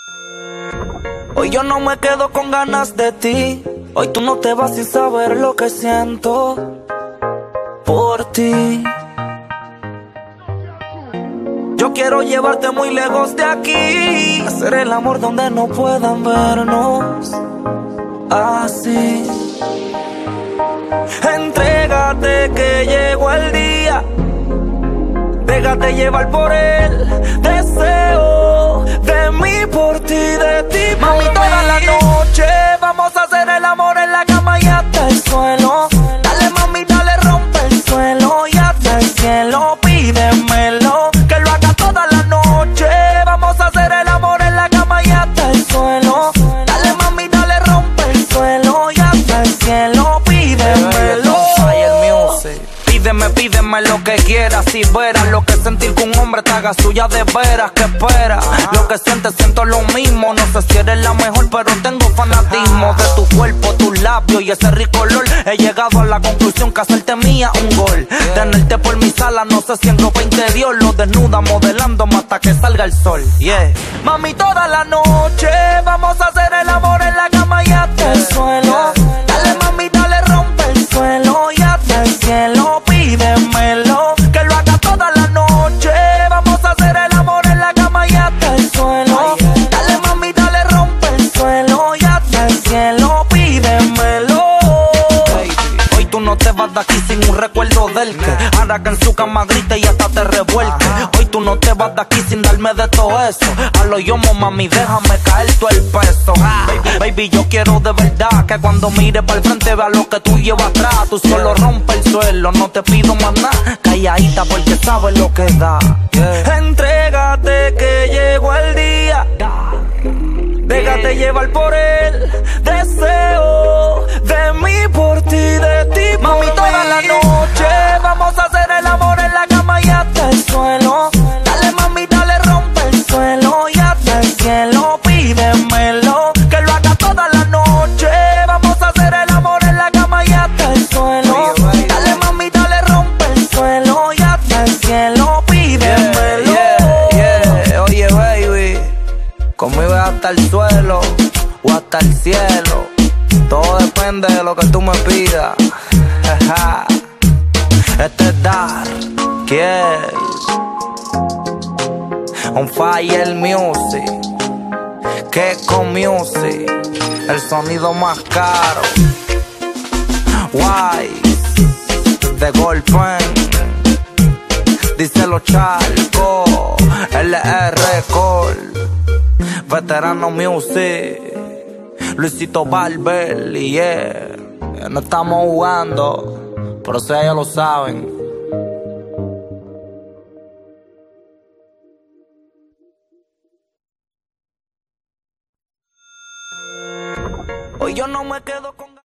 Hoy yo no me quedo con ganas de ti. Hoy tú no te vas sin saber lo que siento por ti. Yo quiero llevarte muy lejos de aquí, hacer el amor donde no puedan vernos así. Entrégate que llegó el día, déjate llevar por el deseo de mí por ti, de ti por mí. Mami, toda la noche vamos a hacer el amor en la cama y hasta el suelo. Dale mami, dale, rompe el suelo y hasta el cielo, pídemelo. Que lo haga toda la noche, vamos a hacer el amor en la cama y hasta el suelo. Dale mami, dale, rompe el suelo y hasta el cielo, pídemelo. Pídeme lo que quieras, si verás lo que sentir que un hombre te haga suya de veras. ¿Qué esperas? Lo que sientes, siento lo mismo. No sé si eres la mejor, pero tengo fanatismo de tu cuerpo, tus labios y ese rico olor. He llegado a la conclusión que hacerte mía un gol. Tenerte por mi sala, no sé si en ropa interior, lo desnuda modelándome hasta que salga el sol. Yeah. Mami, toda la noche vamos a hacer el amor en la cama y hasta el suelo. Dale mami, dale, rompe el suelo y hasta el cielo, pídemelo. Que lo haga toda la noche, vamos a hacer el amor en la cama y hasta el suelo. Dale mami, dale, rompe el suelo y hasta el cielo, pídemelo. Hoy tú no te vas de aquí sin un recuerdo del que hará que en su cama grite y hasta te revuelque. Hoy tú no te vas de aquí sin darme de todo eso. A lo yomo mami, déjame caer todo el peso. Baby, yo quiero de verdad que cuando mire para el frente vea lo que tú llevas atrás. Tú solo rompe el suelo, no te pido más nada. Calladita porque sabes lo que da. Entrégate que llegó el día, déjate llevar por el deseo de mí por ti, de ti por mami, toda la noche vamos a hacer el amor en la cama y hasta el suelo. Dale mami, dale, rompe el suelo y hasta el cielo, pídemelo. Que lo haga toda la noche, vamos a hacer el amor en la cama y hasta el suelo. Dale mami, dale, rompe el suelo y hasta el cielo, pídemelo. Oye baby, conmigo es hasta el suelo o hasta el cielo. Todo depende de lo que tú me pidas. Este es Darkiel On Fire Music, Keko Music, el sonido más caro. Wise de Golpen, díselo Charco, LR Cole, Veterano Music, Luisito Barber, y yeah. No estamos jugando, pero si ellos lo saben. Hoy yo no me quedo con